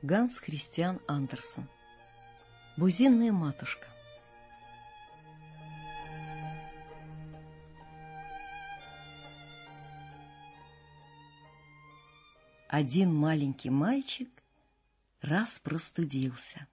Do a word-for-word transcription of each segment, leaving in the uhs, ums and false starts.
Ганс Христиан Андерсен. Бузинная матушка. Один маленький мальчик раз простудился.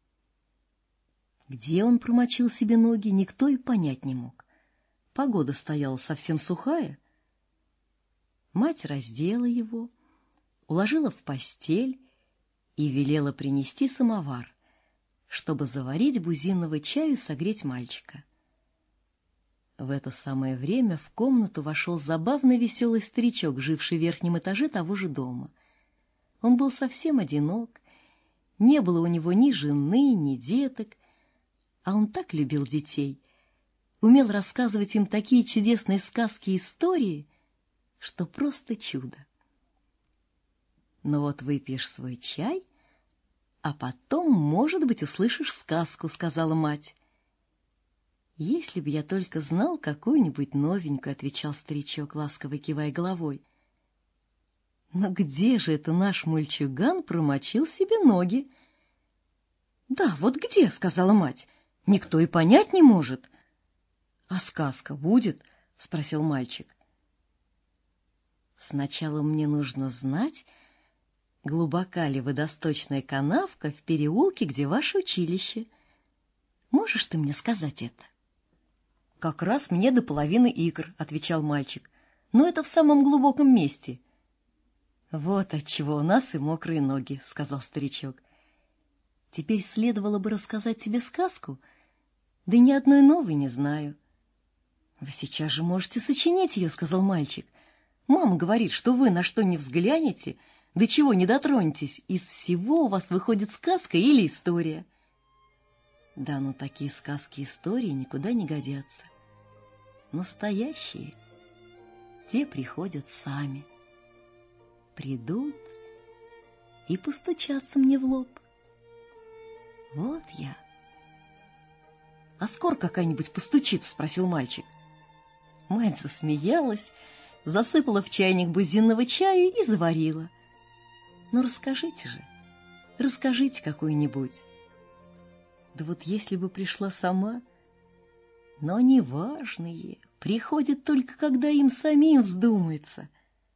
Где он промочил себе ноги, никто и понять не мог. Погода стояла совсем сухая. Мать раздела его, уложила в постель и велела принести самовар, чтобы заварить бузинного чаю и согреть мальчика. В это самое время в комнату вошел забавный веселый старичок, живший в верхнем этаже того же дома. Он был совсем одинок, не было у него ни жены, ни деток, а он так любил детей, умел рассказывать им такие чудесные сказки и истории, что просто чудо. Ну вот выпьешь свой чай, а потом, может быть, услышишь сказку, — сказала мать. Если бы я только знал какую-нибудь новенькую, — отвечал старичок, ласково кивая головой. Но где же это наш мальчуган промочил себе ноги? Да, вот где, — сказала мать, — никто и понять не может. А сказка будет? — спросил мальчик. Сначала мне нужно знать, глубока ли водосточная канавка в переулке, где ваше училище. Можешь ты мне сказать это? — Как раз мне до половины икр, — отвечал мальчик, — но это в самом глубоком месте. — Вот отчего у нас и мокрые ноги, — сказал старичок. — Теперь следовало бы рассказать тебе сказку, да ни одной новой не знаю. — Вы сейчас же можете сочинить ее, — сказал мальчик. — Мама говорит, что вы на что ни взглянете, до чего не дотронетесь, из всего у вас выходит сказка или история. Да, но такие сказки и истории никуда не годятся. Настоящие, те приходят сами. Придут и постучатся мне в лоб. Вот я. — А скоро какая-нибудь постучит? — спросил мальчик. Мать засмеялась, засыпала в чайник бузинного чаю и заварила. — Ну, расскажите же, расскажите какую-нибудь. Да вот если бы пришла сама, но они важные, приходят только, когда им самим вздумается.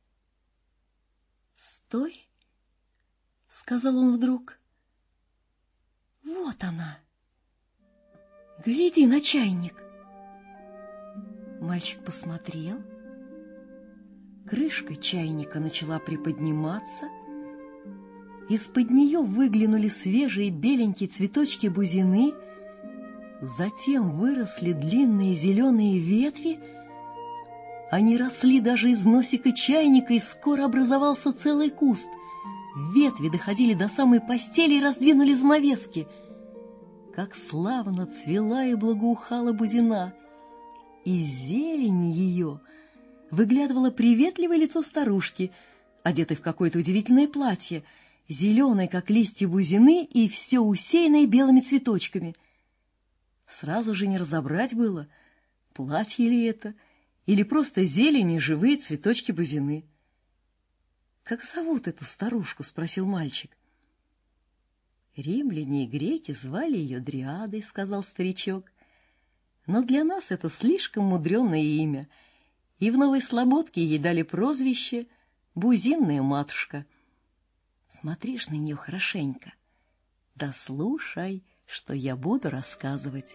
— Стой, — сказал он вдруг. — Вот она. Гляди на чайник. Мальчик посмотрел. Крышка чайника начала приподниматься. Из-под нее выглянули свежие беленькие цветочки бузины, затем выросли длинные зеленые ветви. Они росли даже из носика чайника, и скоро образовался целый куст. Ветви доходили до самой постели и раздвинули занавески. Как славно цвела и благоухала бузина! Из зелени ее выглядывало приветливое лицо старушки, одетой в какое-то удивительное платье, зеленое, как листья бузины, и все усеянное белыми цветочками. Сразу же не разобрать было, платье ли это, или просто зелень и живые цветочки бузины. — Как зовут эту старушку? — спросил мальчик. — Римляне и греки звали ее Дриадой, — сказал старичок. — Но для нас это слишком мудреное имя, и в Новой Слободке ей дали прозвище «Бузинная матушка». Смотришь на нее хорошенько, да слушай, что я буду рассказывать.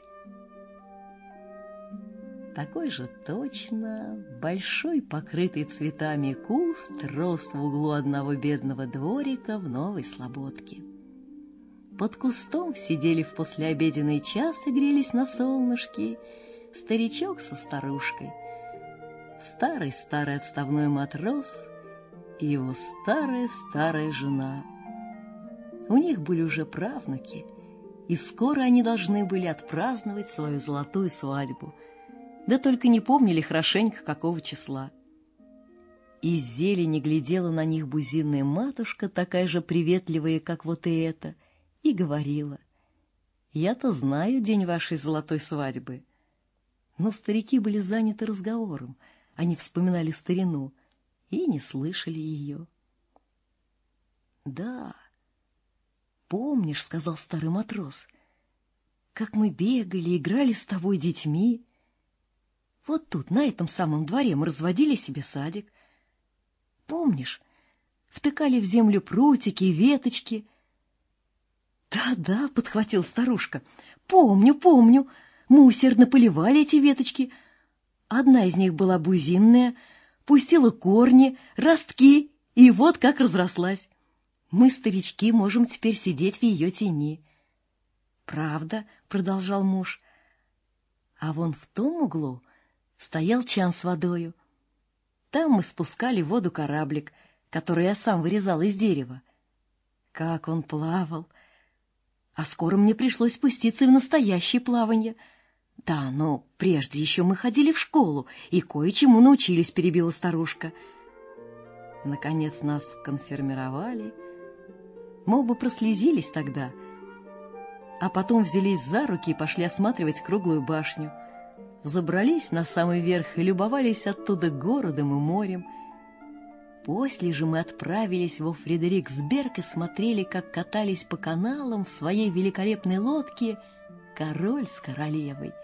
Такой же точно большой, покрытый цветами куст рос в углу одного бедного дворика в Новой Слободке. Под кустом сидели в послеобеденный час и грелись на солнышке старичок со старушкой, старый-старый отставной матрос и его старая-старая жена. У них были уже правнуки, и скоро они должны были отпраздновать свою золотую свадьбу, да только не помнили хорошенько, какого числа. Из зелени глядела на них бузинная матушка, такая же приветливая, как вот и эта, и говорила: «Я-то знаю день вашей золотой свадьбы». Но старики были заняты разговором, они вспоминали старину и не слышали ее. Да, помнишь, — сказал старый матрос, — как мы бегали, играли с тобой детьми. Вот тут, на этом самом дворе, мы разводили себе садик. Помнишь, втыкали в землю прутики и веточки. Да, да, — подхватил старушка, — помню, помню. Мы усердно поливали эти веточки. Одна из них была бузинная, пустила корни, ростки, и вот как разрослась. Мы, старички, можем теперь сидеть в ее тени. Правда, — продолжал муж, — а вон в том углу стоял чан с водою. Там мы спускали в воду кораблик, который я сам вырезал из дерева. Как он плавал! А скоро мне пришлось спуститься и в настоящее плаванье. Да, но прежде еще мы ходили в школу и кое-чему научились, — перебила старушка. Наконец нас конфирмировали. Мы оба прослезились тогда, а потом взялись за руки и пошли осматривать круглую башню. Забрались на самый верх и любовались оттуда городом и морем. После же мы отправились во Фредериксберг и смотрели, как катались по каналам в своей великолепной лодке король с королевой.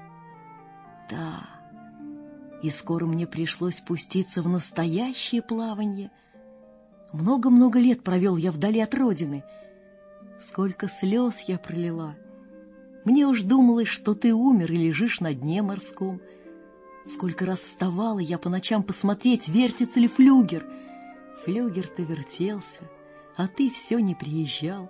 Да, и скоро мне пришлось пуститься в настоящее плаванье. Много-много лет провел я вдали от родины. Сколько слез я пролила! Мне уж думалось, что ты умер и лежишь на дне морском. Сколько раз вставала я по ночам посмотреть, вертится ли флюгер. Флюгер-то вертелся, а ты все не приезжал.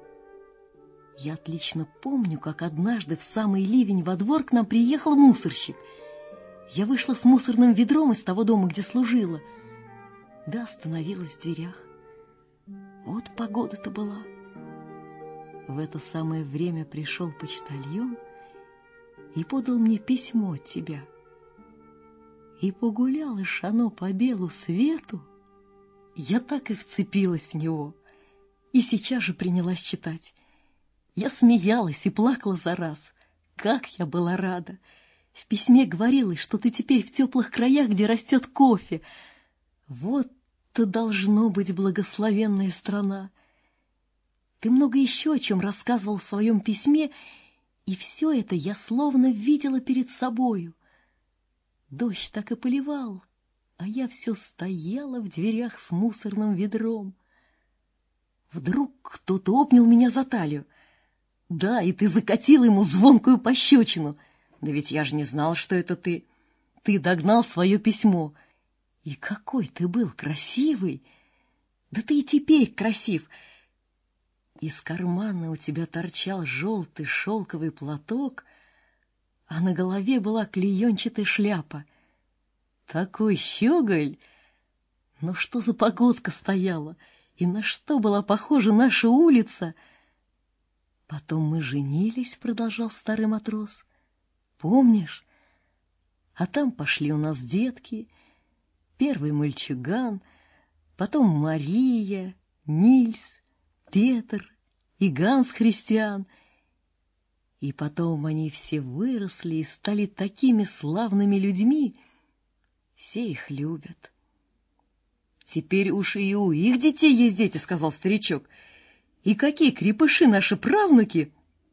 Я отлично помню, как однажды в самый ливень во двор к нам приехал мусорщик. Я вышла с мусорным ведром из того дома, где служила, да остановилась в дверях. Вот погода-то была. В это самое время пришел почтальон и подал мне письмо от тебя. И погулялось оно по белу свету. Я так и вцепилась в него, и сейчас же принялась читать. Я смеялась и плакала за раз. Как я была рада! В письме говорилось, что ты теперь в теплых краях, где растет кофе. Вот-то должно быть благословенная страна. Ты много еще о чем рассказывал в своем письме, и все это я словно видела перед собою. Дождь так и поливал, а я все стояла в дверях с мусорным ведром. Вдруг кто-то обнял меня за талию. Да, и ты закатила ему звонкую пощечину. Да ведь я же не знала, что это ты. Ты догнал свое письмо. И какой ты был красивый! Да ты и теперь красив. Из кармана у тебя торчал желтый шелковый платок, а на голове была клеенчатая шляпа. Такой щеголь! Но что за погодка стояла, и на что была похожа наша улица? Потом мы женились, — продолжал старый матрос. Помнишь? А там пошли у нас детки. Первый мальчуган, потом Мария, Нильс, Петр и Ганс Христиан. И потом они все выросли и стали такими славными людьми. Все их любят. Теперь уж и у их детей есть дети, — сказал старичок. И какие крепыши наши правнуки!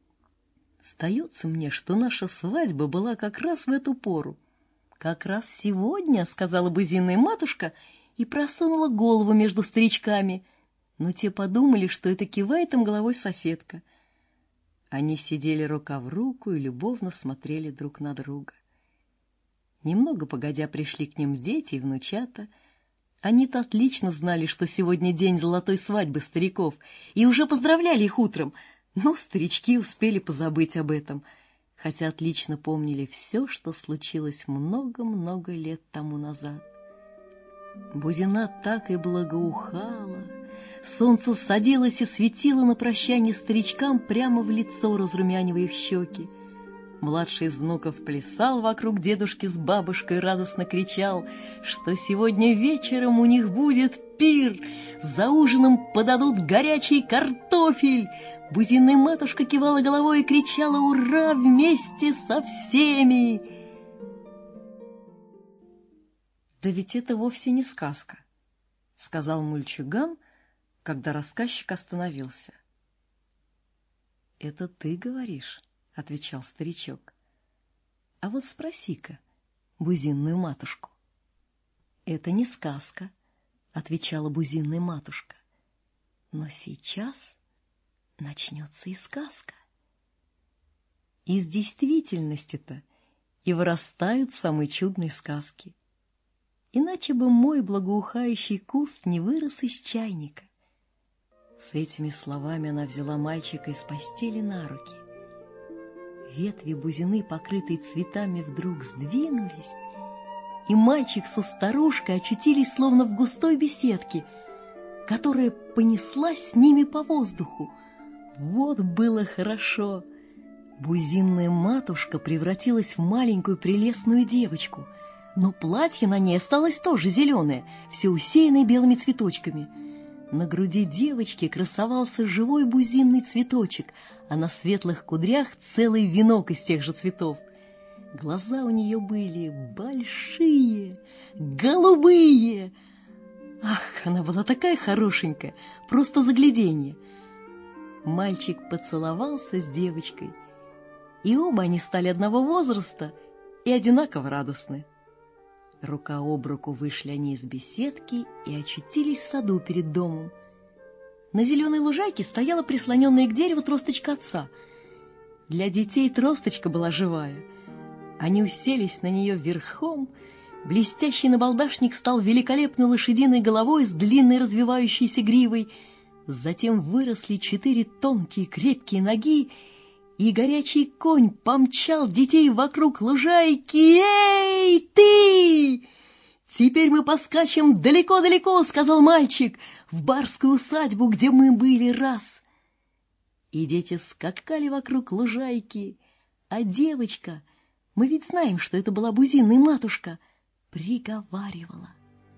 Сдается мне, что наша свадьба была как раз в эту пору. Как раз сегодня, — сказала бузинная матушка и просунула голову между старичками, но те подумали, что это кивает им головой соседка. Они сидели рука в руку и любовно смотрели друг на друга. Немного погодя пришли к ним дети и внучата. Они-то отлично знали, что сегодня день золотой свадьбы стариков, и уже поздравляли их утром, но старички успели позабыть об этом, хотя отлично помнили все, что случилось много-много лет тому назад. Бузина так и благоухала, солнце садилось и светило на прощание старичкам прямо в лицо, разрумянивая их щеки. Младший из внуков плясал вокруг дедушки с бабушкой, радостно кричал, что сегодня вечером у них будет пир, за ужином подадут горячий картофель. Бузинная матушка кивала головой и кричала «Ура!» вместе со всеми. «Да ведь это вовсе не сказка», — сказал мальчуган, когда рассказчик остановился. Это ты говоришь, — отвечал старичок. А вот спроси-ка бузинную матушку. Это не сказка, — отвечала бузинная матушка. Но сейчас начнется и сказка. Из действительности-то и вырастают самые чудные сказки. Иначе бы мой благоухающий куст не вырос из чайника. С этими словами она взяла мальчика из постели на руки. Ветви бузины, покрытые цветами, вдруг сдвинулись, и мальчик со старушкой очутились словно в густой беседке, которая понеслась с ними по воздуху. Вот было хорошо! Бузинная матушка превратилась в маленькую прелестную девочку, но платье на ней осталось тоже зеленое, все усеянное белыми цветочками. На груди девочки красовался живой бузинный цветочек, а на светлых кудрях целый венок из тех же цветов. Глаза у нее были большие, голубые. Ах, она была такая хорошенькая, просто загляденье. Мальчик поцеловался с девочкой, и оба они стали одного возраста и одинаково радостны. Рука об руку вышли они из беседки и очутились в саду перед домом. На зеленой лужайке стояла прислоненная к дереву тросточка отца. Для детей тросточка была живая. Они уселись на нее верхом. Блестящий набалдашник стал великолепной лошадиной головой с длинной развивающейся гривой. Затем выросли четыре тонкие крепкие ноги, и горячий конь помчал детей вокруг лужайки. «Эй, ты! Теперь мы поскачем далеко-далеко, — сказал мальчик, — в барскую усадьбу, где мы были раз». И дети скакали вокруг лужайки, а девочка, мы ведь знаем, что это была бузинная матушка, приговаривала: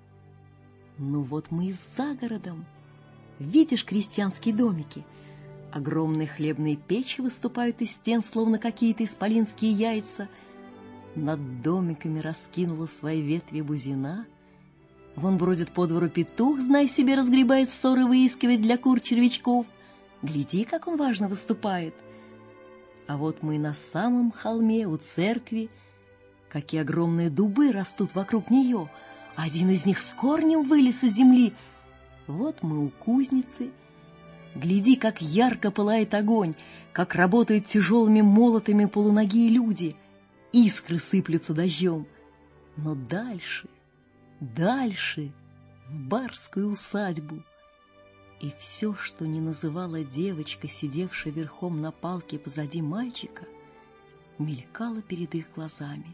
«Ну вот мы и за городом. Видишь крестьянские домики? Огромные хлебные печи выступают из стен, словно какие-то исполинские яйца. Над домиками раскинула свои ветви бузина. Вон бродит по двору петух, знай себе, разгребает ссоры, выискивает для кур червячков. Гляди, как он важно выступает. А вот мы на самом холме у церкви. Какие огромные дубы растут вокруг нее. Один из них с корнем вылез из земли. Вот мы у кузницы. Гляди, как ярко пылает огонь, как работают тяжелыми молотами полуногие люди. Искры сыплются дождем. Но дальше, дальше, в барскую усадьбу. И все, что не называла девочка, сидевшая верхом на палке позади мальчика, мелькало перед их глазами.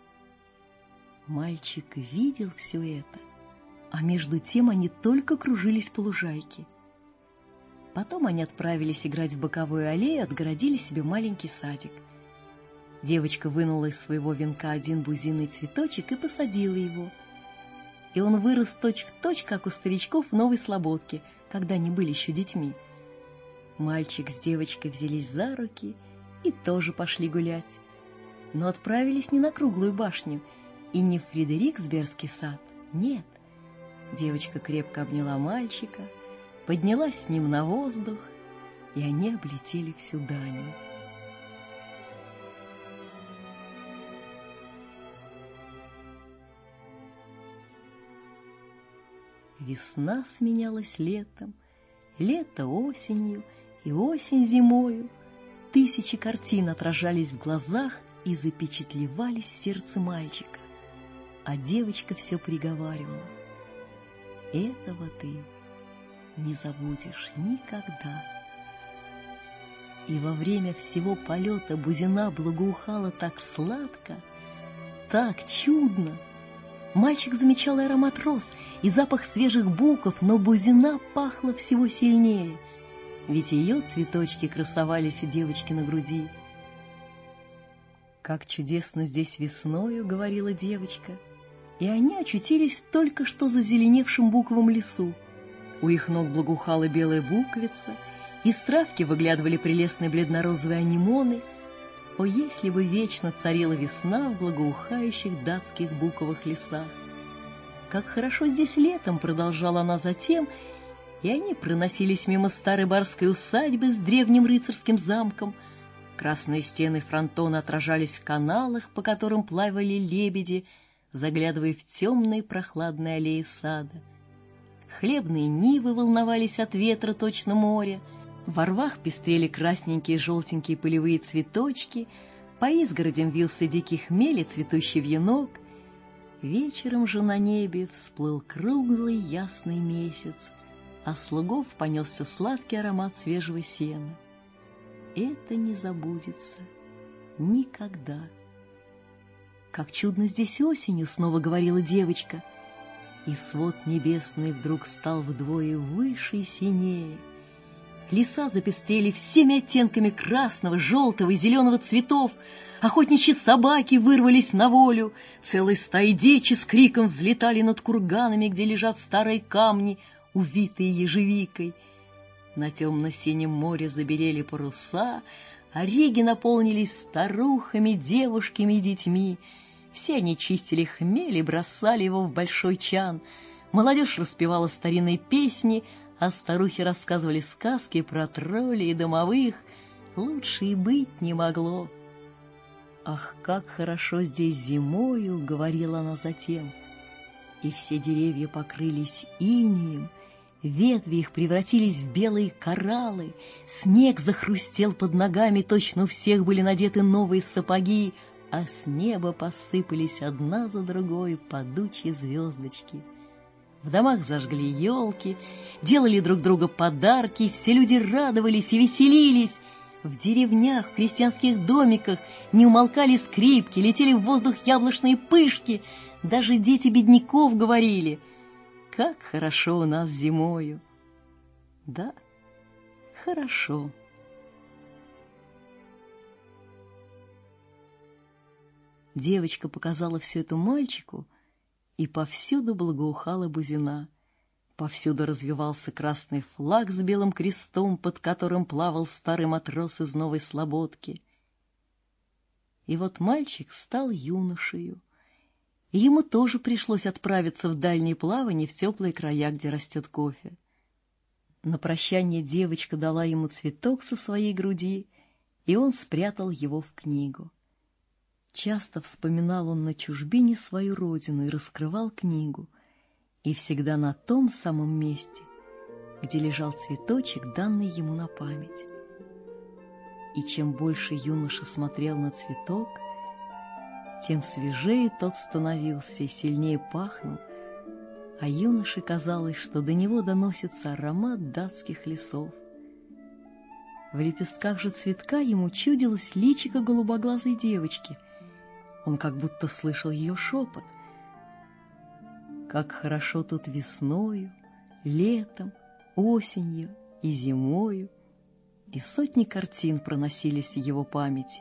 Мальчик видел все это, а между тем они только кружились по лужайке. Потом они отправились играть в боковую аллею, отгородили себе маленький садик. Девочка вынула из своего венка один бузинный цветочек и посадила его. И он вырос точь-в-точь, как у старичков в Новой Слободке, когда они были еще детьми. Мальчик с девочкой взялись за руки и тоже пошли гулять. Но отправились не на Круглую башню и не в Фредериксбергский сад, нет. Девочка крепко обняла мальчика, поднялась с ним на воздух, и они облетели всю дань. Весна сменялась летом, лето осенью и осень зимою. Тысячи картин отражались в глазах и запечатлевались в сердце мальчика, а девочка все приговаривала: «Этого ты не забудешь никогда». И во время всего полета бузина благоухала так сладко, так чудно. Мальчик замечал и аромат роз, и запах свежих буков, но бузина пахла всего сильнее, ведь ее цветочки красовались у девочки на груди. «Как чудесно здесь весною», — говорила девочка, и они очутились в только что зазеленевшем буковом лесу. У их ног благоухала белая буквица, из травки выглядывали прелестные бледно-розовые анимоны. О, если бы вечно царила весна в благоухающих датских буковых лесах! Как хорошо здесь летом, — продолжала она затем, и они проносились мимо старой барской усадьбы с древним рыцарским замком. Красные стены фронтона отражались в каналах, по которым плавали лебеди, заглядывая в темные прохладные аллеи сада. Хлебные нивы волновались от ветра точно море, во рвах пестрели красненькие и желтенькие полевые цветочки, по изгородям вился дикий хмель и цветущий вьюнок. Вечером же на небе всплыл круглый ясный месяц, а с лугов понесся сладкий аромат свежего сена. Это не забудется никогда. «Как чудно здесь осенью!» — снова говорила девочка. И свод небесный вдруг стал вдвое выше и синее. Леса запестрели всеми оттенками красного, желтого и зеленого цветов. Охотничьи собаки вырвались на волю. Целые стаи дичи с криком взлетали над курганами, где лежат старые камни, увитые ежевикой. На темно-синем море забелели паруса, а реги наполнились старухами, девушками и детьми. Все они чистили хмель и бросали его в большой чан. Молодежь распевала старинные песни, а старухи рассказывали сказки про троллей и домовых. Лучше и быть не могло. «Ах, как хорошо здесь зимою!» — говорила она затем. И все деревья покрылись инеем, ветви их превратились в белые кораллы, снег захрустел под ногами, точно у всех были надеты новые сапоги, а с неба посыпались одна за другой падучие звездочки. В домах зажгли елки, делали друг другу подарки, все люди радовались и веселились. В деревнях, в крестьянских домиках не умолкали скрипки, летели в воздух яблочные пышки. Даже дети бедняков говорили: «Как хорошо у нас зимою!» Да, хорошо. Девочка показала все это мальчику, и повсюду благоухала бузина. Повсюду развивался красный флаг с белым крестом, под которым плавал старый матрос из Новой Слободки. И вот мальчик стал юношею, и ему тоже пришлось отправиться в дальние плавания в теплые края, где растет кофе. На прощание девочка дала ему цветок со своей груди, и он спрятал его в книгу. Часто вспоминал он на чужбине свою родину и раскрывал книгу, и всегда на том самом месте, где лежал цветочек, данный ему на память. И чем больше юноша смотрел на цветок, тем свежее тот становился и сильнее пахнул, а юноше казалось, что до него доносится аромат датских лесов. В лепестках же цветка ему чудилось личико голубоглазой девочки. Он как будто слышал ее шепот. Как хорошо тут весною, летом, осенью и зимою, и сотни картин проносились в его памяти.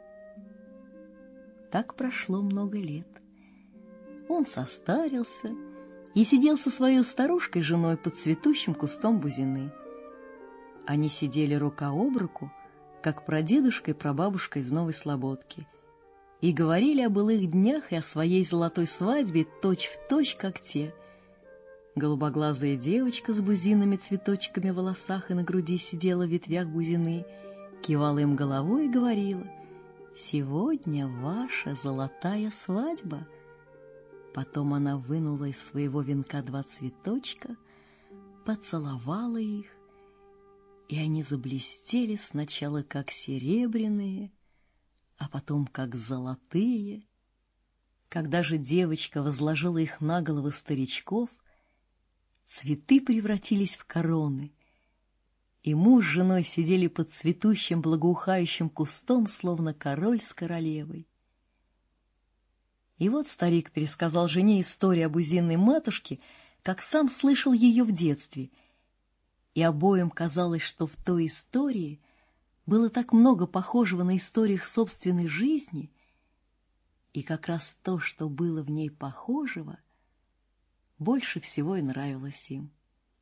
Так прошло много лет. Он состарился и сидел со своей старушкой-женой под цветущим кустом бузины. Они сидели рука об руку, как прадедушка и прабабушка из Новой Слободки, и говорили о былых днях и о своей золотой свадьбе точь-в-точь, как те. Голубоглазая девочка с бузинными цветочками в волосах и на груди сидела в ветвях бузины, кивала им головой и говорила: «Сегодня ваша золотая свадьба». Потом она вынула из своего венка два цветочка, поцеловала их, и они заблестели сначала как серебряные, а потом как золотые. Когда же девочка возложила их на головы старичков, цветы превратились в короны, и муж с женой сидели под цветущим благоухающим кустом, словно король с королевой. И вот старик пересказал жене историю об бузинной матушке, как сам слышал ее в детстве, и обоим казалось, что в той истории было так много похожего на историях собственной жизни, и как раз то, что было в ней похожего, больше всего и нравилось им.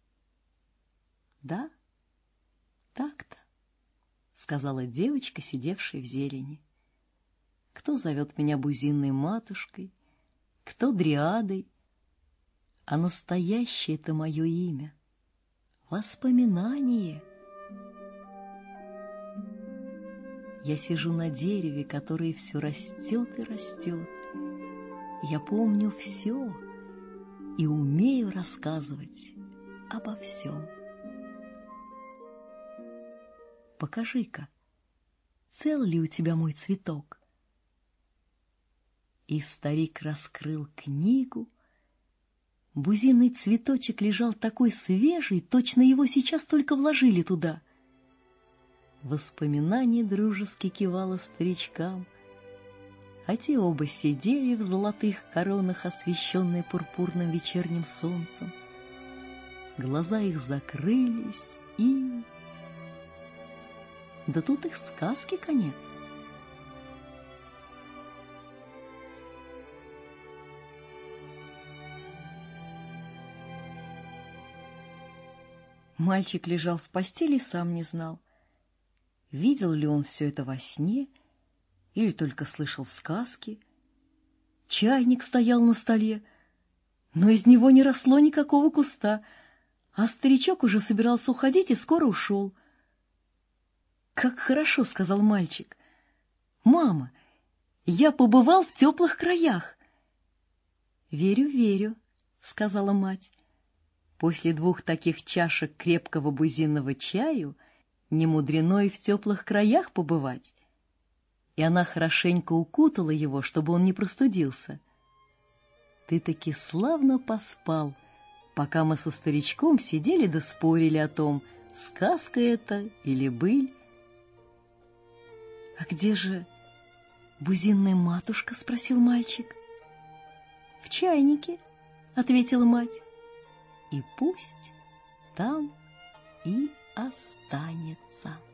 «Да, так-то», — сказала девочка, сидевшая в зелени. «Кто зовет меня бузинной матушкой, кто дриадой, а настоящее — это мое имя воспоминание. Я сижу на дереве, которое все растет и растет. Я помню все и умею рассказывать обо всем. Покажи-ка, цел ли у тебя мой цветок? И старик раскрыл книгу. Бузинный цветочек лежал такой свежий, точно его сейчас только вложили туда. Воспоминание дружески кивало старичкам, а те оба сидели в золотых коронах, освещенные пурпурным вечерним солнцем. Глаза их закрылись, и... Да тут их сказки конец. Мальчик лежал в постели и сам не знал, видел ли он все это во сне или только слышал в сказке. Чайник стоял на столе, но из него не росло никакого куста, а старичок уже собирался уходить и скоро ушел. «Как хорошо!» — сказал мальчик. «Мама, я побывал в теплых краях!» «Верю, верю!» — сказала мать. После двух таких чашек крепкого бузинного чаю не мудрено и в теплых краях побывать. И она хорошенько укутала его, чтобы он не простудился. Ты таки славно поспал, пока мы со старичком сидели да спорили о том, сказка это или быль. — А где же бузинная матушка? — спросил мальчик. — В чайнике, — ответила мать. — И пусть там и останется.